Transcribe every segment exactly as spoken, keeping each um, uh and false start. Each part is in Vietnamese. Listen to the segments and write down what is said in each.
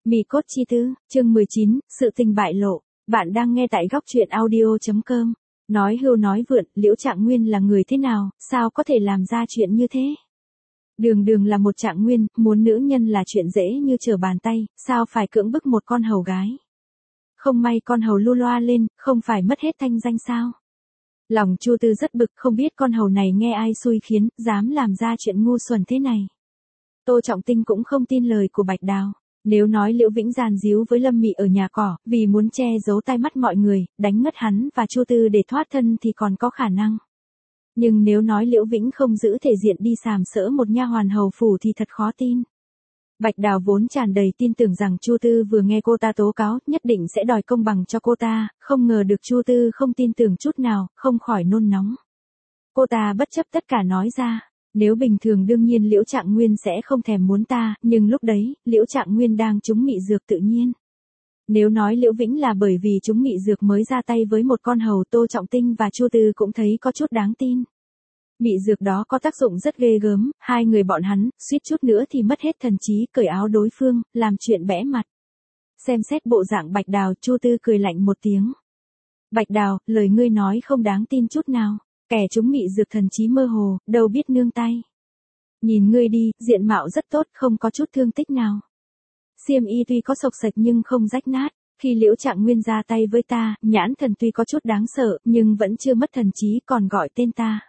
Mì cốt chi tư, chương mười chín, sự tình bại lộ. Bạn đang nghe tại góc truyện audio chấm com. Nói hưu nói vượn, Liễu Trạng Nguyên là người thế nào, sao có thể làm ra chuyện như thế? Đường đường là một Trạng Nguyên, muốn nữ nhân là chuyện dễ như trở bàn tay, sao phải cưỡng bức một con hầu gái? Không may con hầu lu loa lên, không phải mất hết thanh danh sao? Lòng Chu Tư rất bực, không biết con hầu này nghe ai xui khiến, dám làm ra chuyện ngu xuẩn thế này. Tô Trọng Tinh cũng không tin lời của Bạch Đào. Nếu nói Liễu Vĩnh giàn díu với Lâm Mị ở nhà cỏ, vì muốn che giấu tai mắt mọi người, đánh ngất hắn và Chu Tư để thoát thân thì còn có khả năng. Nhưng nếu nói Liễu Vĩnh không giữ thể diện đi sàm sỡ một nha hoàn hầu phủ thì thật khó tin. Bạch Đào vốn tràn đầy tin tưởng rằng Chu Tư vừa nghe cô ta tố cáo, nhất định sẽ đòi công bằng cho cô ta, không ngờ được Chu Tư không tin tưởng chút nào, không khỏi nôn nóng. Cô ta bất chấp tất cả nói ra. Nếu bình thường đương nhiên Liễu Trạng Nguyên sẽ không thèm muốn ta, nhưng lúc đấy, Liễu Trạng Nguyên đang trúng mị dược tự nhiên. Nếu nói Liễu Vĩnh là bởi vì trúng mị dược mới ra tay với một con hầu, Tô Trọng Tinh và Chu Tư cũng thấy có chút đáng tin. Mị dược đó có tác dụng rất ghê gớm, hai người bọn hắn, suýt chút nữa thì mất hết thần trí, cởi áo đối phương, làm chuyện bẽ mặt. Xem xét bộ dạng Bạch Đào, Chu Tư cười lạnh một tiếng. Bạch Đào, lời ngươi nói không đáng tin chút nào. Kẻ chúng mị dược thần trí mơ hồ, đâu biết nương tay. Nhìn ngươi đi, diện mạo rất tốt, không có chút thương tích nào. Xiêm y tuy có sộc sạch nhưng không rách nát. Khi Liễu Trạng Nguyên ra tay với ta, nhãn thần tuy có chút đáng sợ, nhưng vẫn chưa mất thần trí, còn gọi tên ta.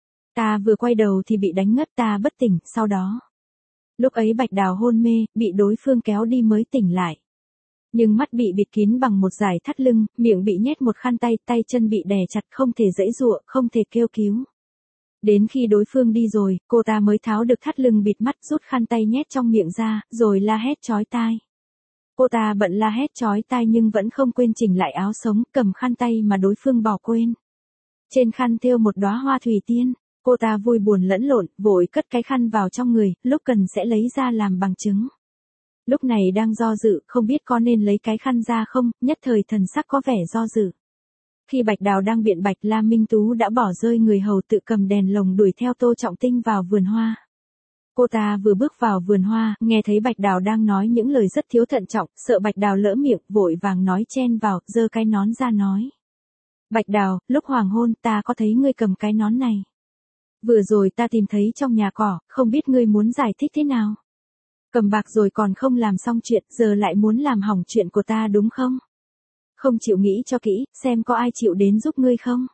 Ta vừa quay đầu thì bị đánh ngất, ta bất tỉnh, sau đó. Lúc ấy Bạch Đào hôn mê, bị đối phương kéo đi mới tỉnh lại. Nhưng mắt bị bịt kín bằng một dải thắt lưng, miệng bị nhét một khăn tay, tay chân bị đè chặt, không thể giãy giụa, không thể kêu cứu. Đến khi đối phương đi rồi, cô ta mới tháo được thắt lưng bịt mắt, rút khăn tay nhét trong miệng ra, rồi la hét chói tai. Cô ta bận la hét chói tai nhưng vẫn không quên chỉnh lại áo sống, cầm khăn tay mà đối phương bỏ quên. Trên khăn thêu một đóa hoa thủy tiên, cô ta vui buồn lẫn lộn, vội cất cái khăn vào trong người, lúc cần sẽ lấy ra làm bằng chứng. Lúc này đang do dự, không biết có nên lấy cái khăn ra không, nhất thời thần sắc có vẻ do dự. Khi Bạch Đào đang biện bạch, La Minh Tú đã bỏ rơi người hầu tự cầm đèn lồng đuổi theo Tô Trọng Tinh vào vườn hoa. Cô ta vừa bước vào vườn hoa, nghe thấy Bạch Đào đang nói những lời rất thiếu thận trọng, sợ Bạch Đào lỡ miệng, vội vàng nói chen vào, giơ cái nón ra nói. Bạch Đào, lúc hoàng hôn ta có thấy ngươi cầm cái nón này. Vừa rồi ta tìm thấy trong nhà cỏ, không biết ngươi muốn giải thích thế nào. Cầm bạc rồi còn không làm xong chuyện, giờ lại muốn làm hỏng chuyện của ta đúng không? Không chịu nghĩ cho kỹ, xem có ai chịu đến giúp ngươi không?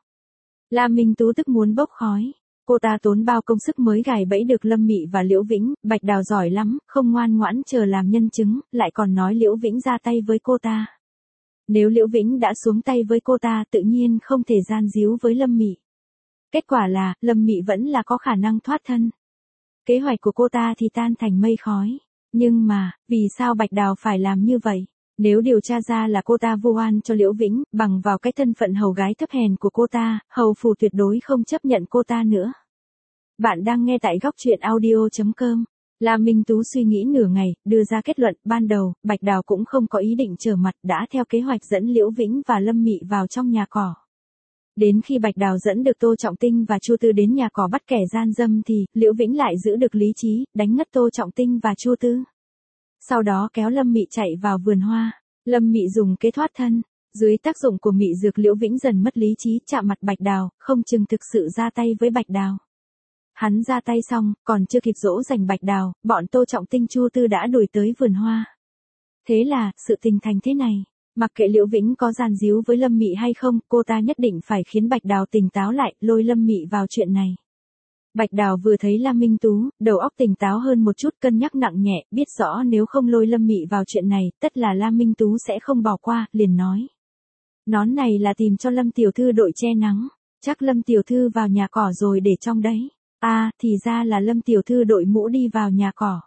La Minh Tú tức muốn bốc khói. Cô ta tốn bao công sức mới gài bẫy được Lâm Mị và Liễu Vĩnh, Bạch Đào giỏi lắm, không ngoan ngoãn chờ làm nhân chứng, lại còn nói Liễu Vĩnh ra tay với cô ta. Nếu Liễu Vĩnh đã xuống tay với cô ta, tự nhiên không thể gian díu với Lâm Mị. Kết quả là, Lâm Mị vẫn là có khả năng thoát thân. Kế hoạch của cô ta thì tan thành mây khói. Nhưng mà, vì sao Bạch Đào phải làm như vậy? Nếu điều tra ra là cô ta vu oan cho Liễu Vĩnh, bằng vào cái thân phận hầu gái thấp hèn của cô ta, hầu phủ tuyệt đối không chấp nhận cô ta nữa. Bạn đang nghe tại góc truyện audio chấm com. La Minh Tú suy nghĩ nửa ngày, đưa ra kết luận, ban đầu, Bạch Đào cũng không có ý định trở mặt, đã theo kế hoạch dẫn Liễu Vĩnh và Lâm Mị vào trong nhà cỏ. Đến khi Bạch Đào dẫn được Tô Trọng Tinh và Chu Tư đến nhà cỏ bắt kẻ gian dâm thì, Liễu Vĩnh lại giữ được lý trí, đánh ngất Tô Trọng Tinh và Chu Tư. Sau đó kéo Lâm Mị chạy vào vườn hoa. Lâm Mị dùng kế thoát thân. Dưới tác dụng của mị dược, Liễu Vĩnh dần mất lý trí, chạm mặt Bạch Đào, không chừng thực sự ra tay với Bạch Đào. Hắn ra tay xong, còn chưa kịp dỗ dành Bạch Đào, bọn Tô Trọng Tinh Chu Tư đã đuổi tới vườn hoa. Thế là, sự tình thành thế này. Mặc kệ Liễu Vĩnh có gian díu với Lâm Mị hay không, cô ta nhất định phải khiến Bạch Đào tỉnh táo lại, lôi Lâm Mị vào chuyện này. Bạch Đào vừa thấy La Minh Tú, đầu óc tỉnh táo hơn một chút, cân nhắc nặng nhẹ, biết rõ nếu không lôi Lâm Mị vào chuyện này, tất là La Minh Tú sẽ không bỏ qua, liền nói. Nón này là tìm cho Lâm tiểu thư đội che nắng, chắc Lâm tiểu thư vào nhà cỏ rồi để trong đấy. À, thì ra là Lâm tiểu thư đội mũ đi vào nhà cỏ.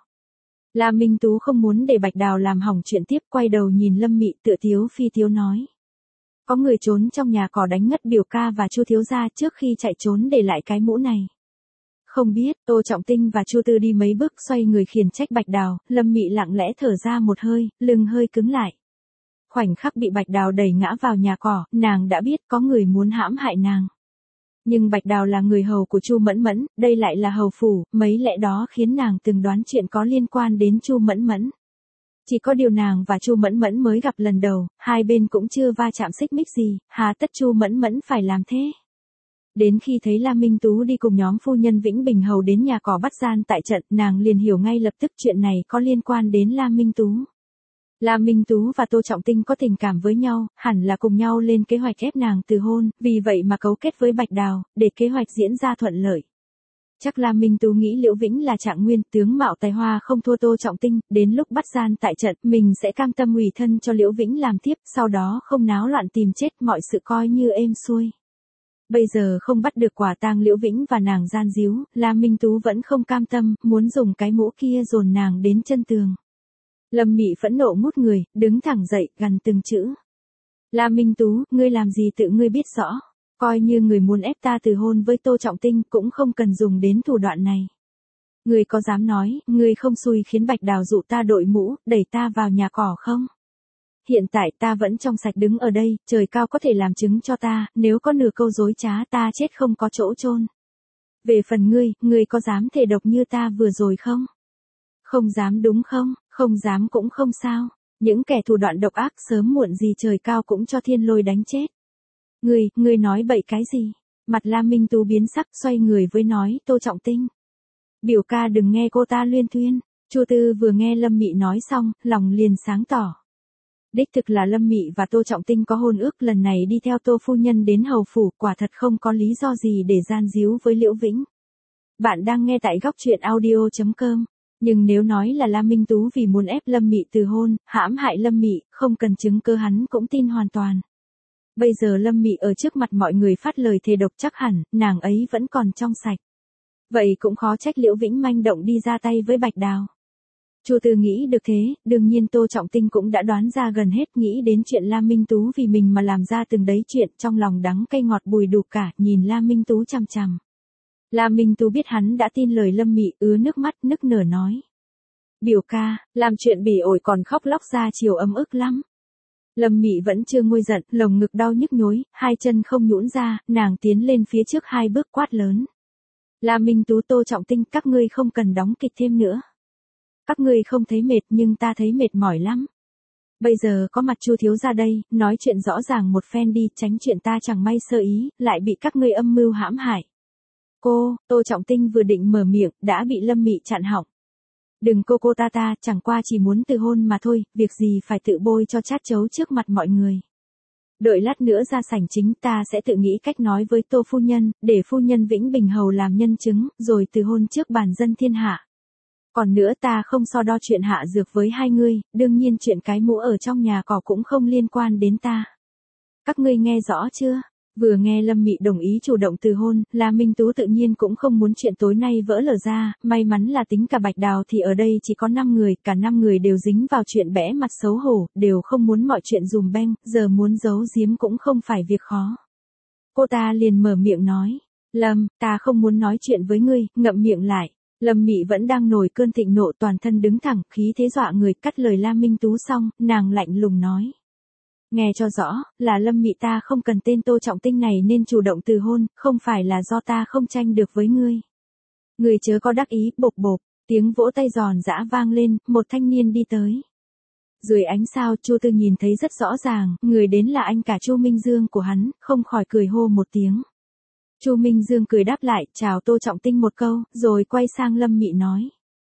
La Minh Tú không muốn để Bạch Đào làm hỏng chuyện tiếp, quay đầu nhìn Lâm Mị tựa thiếu phi thiếu nói. Có người trốn trong nhà cỏ đánh ngất biểu ca và Chu thiếu gia trước khi chạy trốn để lại cái mũ này. Không biết, Tô Trọng Tinh và Chu Tư đi mấy bước xoay người khiển trách Bạch Đào, Lâm Mị lặng lẽ thở ra một hơi, lưng hơi cứng lại. Khoảnh khắc bị Bạch Đào đẩy ngã vào nhà cỏ, nàng đã biết có người muốn hãm hại nàng. Nhưng Bạch Đào là người hầu của Chu Mẫn Mẫn, đây lại là hầu phủ, mấy lẽ đó khiến nàng từng đoán chuyện có liên quan đến Chu Mẫn Mẫn. Chỉ có điều nàng và Chu Mẫn Mẫn mới gặp lần đầu, hai bên cũng chưa va chạm xích mích gì, hà tất Chu Mẫn Mẫn phải làm thế. Đến khi thấy Lam Minh Tú đi cùng nhóm phu nhân Vĩnh Bình Hầu đến nhà cỏ bắt gian tại trận, nàng liền hiểu ngay lập tức chuyện này có liên quan đến Lam Minh Tú. Lam Minh Tú và Tô Trọng Tinh có tình cảm với nhau, hẳn là cùng nhau lên kế hoạch ép nàng từ hôn, vì vậy mà cấu kết với Bạch Đào, để kế hoạch diễn ra thuận lợi. Chắc Lam Minh Tú nghĩ Liễu Vĩnh là Trạng Nguyên, tướng mạo tài hoa không thua Tô Trọng Tinh, đến lúc bắt gian tại trận, mình sẽ cam tâm ủy thân cho Liễu Vĩnh làm tiếp, sau đó không náo loạn tìm chết, mọi sự coi như êm xuôi. Bây giờ không bắt được quả tang Liễu Vĩnh và nàng gian díu, Lam Minh Tú vẫn không cam tâm, muốn dùng cái mũ kia dồn nàng đến chân tường. Lâm Mị phẫn nộ ngút người, đứng thẳng dậy, gằn từng chữ. Lam Minh Tú, ngươi làm gì tự ngươi biết rõ, coi như người muốn ép ta từ hôn với Tô Trọng Tinh cũng không cần dùng đến thủ đoạn này. Ngươi có dám nói, ngươi không xui khiến Bạch Đào dụ ta đội mũ, đẩy ta vào nhà cỏ không? Hiện tại ta vẫn trong sạch đứng ở đây, trời cao có thể làm chứng cho ta, nếu có nửa câu dối trá ta chết không có chỗ chôn. Về phần ngươi, ngươi có dám thề độc như ta vừa rồi không? Không dám đúng không? Không dám cũng không sao. Những kẻ thủ đoạn độc ác sớm muộn gì trời cao cũng cho thiên lôi đánh chết. Ngươi, ngươi nói bậy cái gì? Mặt Lam Minh Tú biến sắc, xoay người với nói, Tô Trọng Tinh. Biểu ca đừng nghe cô ta luyên thuyên. Chu Tư vừa nghe Lâm Mị nói xong, lòng liền sáng tỏ. Đích thực là Lâm Mị và Tô Trọng Tinh có hôn ước, lần này đi theo Tô phu nhân đến hầu phủ, quả thật không có lý do gì để gian díu với Liễu Vĩnh. Bạn đang nghe tại góc truyện audio chấm com. Nhưng nếu nói là Lam Minh Tú vì muốn ép Lâm Mị từ hôn, hãm hại Lâm Mị, không cần chứng cơ hắn cũng tin hoàn toàn. Bây giờ Lâm Mị ở trước mặt mọi người phát lời thề độc, chắc hẳn, nàng ấy vẫn còn trong sạch. Vậy cũng khó trách Liễu Vĩnh manh động đi ra tay với Bạch Đào. Chu Tư nghĩ được thế, đương nhiên Tô Trọng Tinh cũng đã đoán ra gần hết, nghĩ đến chuyện Lam Minh Tú vì mình mà làm ra từng đấy chuyện, trong lòng đắng cay ngọt bùi đủ cả, nhìn Lam Minh Tú chằm chằm. Lam Minh Tú biết hắn đã tin lời Lâm Mị, ứa nước mắt nức nở nói. Biểu ca, làm chuyện bỉ ổi còn khóc lóc ra chiều ấm ức lắm. Lâm Mị vẫn chưa nguôi giận, lồng ngực đau nhức nhối, hai chân không nhũn ra, nàng tiến lên phía trước hai bước quát lớn. Lam Minh Tú, Tô Trọng Tinh, các ngươi không cần đóng kịch thêm nữa. Các ngươi không thấy mệt nhưng ta thấy mệt mỏi lắm. Bây giờ có mặt Chu thiếu gia đây, nói chuyện rõ ràng một phen đi, tránh chuyện ta chẳng may sơ ý, lại bị các ngươi âm mưu hãm hại. Cô, Tô Trọng Tinh vừa định mở miệng, đã bị Lâm Mị chặn họng. Đừng cô cô ta ta, chẳng qua chỉ muốn từ hôn mà thôi, việc gì phải tự bôi cho chát chấu trước mặt mọi người. Đợi lát nữa ra sảnh chính ta sẽ tự nghĩ cách nói với Tô phu nhân, để phu nhân Vĩnh Bình Hầu làm nhân chứng, rồi từ hôn trước bàn dân thiên hạ. Còn nữa ta không so đo chuyện hạ dược với hai ngươi, đương nhiên chuyện cái mũ ở trong nhà cỏ cũng không liên quan đến ta. Các ngươi nghe rõ chưa? Vừa nghe Lâm Mị đồng ý chủ động từ hôn, Lam Minh Tú tự nhiên cũng không muốn chuyện tối nay vỡ lở ra, may mắn là tính cả Bạch Đào thì ở đây chỉ có năm người, cả năm người đều dính vào chuyện bẽ mặt xấu hổ, đều không muốn mọi chuyện dùm beng, giờ muốn giấu giếm cũng không phải việc khó. Cô ta liền mở miệng nói, Lâm, ta không muốn nói chuyện với ngươi, ngậm miệng lại. Lâm Mị vẫn đang nổi cơn thịnh nộ, toàn thân đứng thẳng, khí thế dọa người, cắt lời Lam Minh Tú xong, nàng lạnh lùng nói. Nghe cho rõ, là Lâm Mị ta không cần tên Tô Trọng Tinh này nên chủ động từ hôn, không phải là do ta không tranh được với ngươi. Ngươi chớ có đắc ý, bộp bộp, tiếng vỗ tay giòn giã vang lên, một thanh niên đi tới. Dưới ánh sao, Chu Tư nhìn thấy rất rõ ràng, người đến là anh cả Chu Minh Dương của hắn, không khỏi cười hô một tiếng. Chu Minh Dương cười đáp lại, chào Tô Trọng Tinh một câu, rồi quay sang Lâm Mị nói.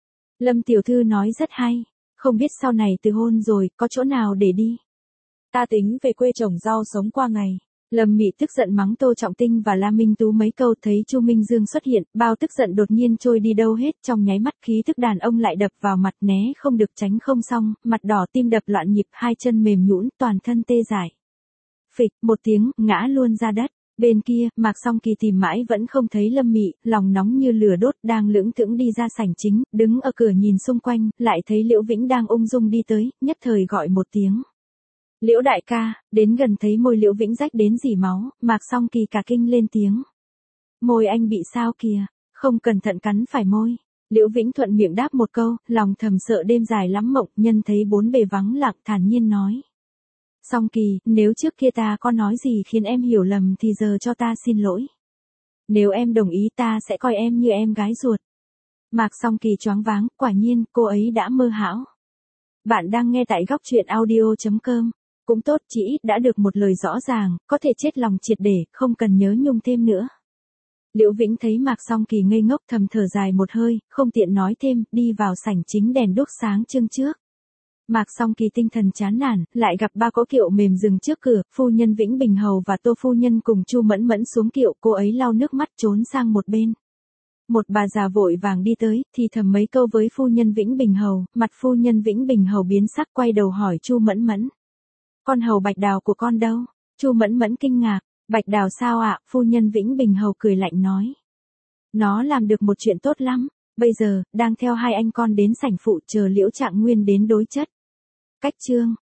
Lâm tiểu thư nói rất hay, không biết sau này từ hôn rồi, có chỗ nào để đi. Ta tính về quê trồng rau sống qua ngày. Lâm Mị tức giận mắng Tô Trọng Tinh và Lam Minh Tú mấy câu, thấy Chu Minh Dương xuất hiện, bao tức giận đột nhiên trôi đi đâu hết, trong nháy mắt khí thức đàn ông lại đập vào mặt, né không được tránh không xong, mặt đỏ tim đập loạn nhịp, hai chân mềm nhũn, toàn thân tê dại. Phịch, một tiếng, ngã luôn ra đất. Bên kia, Mạc Song Kỳ tìm mãi vẫn không thấy Lâm Mị, lòng nóng như lửa đốt, đang lững thững đi ra sảnh chính, đứng ở cửa nhìn xung quanh, lại thấy Liễu Vĩnh đang ung dung đi tới, nhất thời gọi một tiếng. Liễu đại ca, đến gần thấy môi Liễu Vĩnh rách đến rỉ máu, Mạc Song Kỳ cả kinh lên tiếng. Môi anh bị sao kìa, không cẩn thận cắn phải môi. Liễu Vĩnh thuận miệng đáp một câu, lòng thầm sợ đêm dài lắm mộng, nhân thấy bốn bề vắng lặng thản nhiên nói. Song Kỳ, nếu trước kia ta có nói gì khiến em hiểu lầm thì giờ cho ta xin lỗi. Nếu em đồng ý ta sẽ coi em như em gái ruột. Mạc Song Kỳ choáng váng, quả nhiên, cô ấy đã mơ hão. Bạn đang nghe tại góc truyện audio chấm com. Cũng tốt, chỉ ít đã được một lời rõ ràng, có thể chết lòng triệt để, không cần nhớ nhung thêm nữa. Liễu Vĩnh thấy Mạc Song Kỳ ngây ngốc thầm thở dài một hơi, không tiện nói thêm, đi vào sảnh chính đèn đuốc sáng trưng trước. Mạc Song Kỳ tinh thần chán nản, lại gặp ba cỗ kiệu mềm dừng trước cửa, phu nhân Vĩnh Bình Hầu và Tô phu nhân cùng Chu Mẫn Mẫn xuống kiệu, cô ấy lau nước mắt trốn sang một bên. Một bà già vội vàng đi tới, thì thầm mấy câu với phu nhân Vĩnh Bình Hầu, mặt phu nhân Vĩnh Bình Hầu biến sắc quay đầu hỏi Chu Mẫn Mẫn. Con hầu Bạch Đào của con đâu? Chu Mẫn Mẫn kinh ngạc, Bạch Đào sao ạ? Phu nhân Vĩnh Bình Hầu cười lạnh nói. Nó làm được một chuyện tốt lắm, bây giờ, đang theo hai anh con đến sảnh phụ chờ Liễu Trạng Nguyên đến đối chất. Cách chương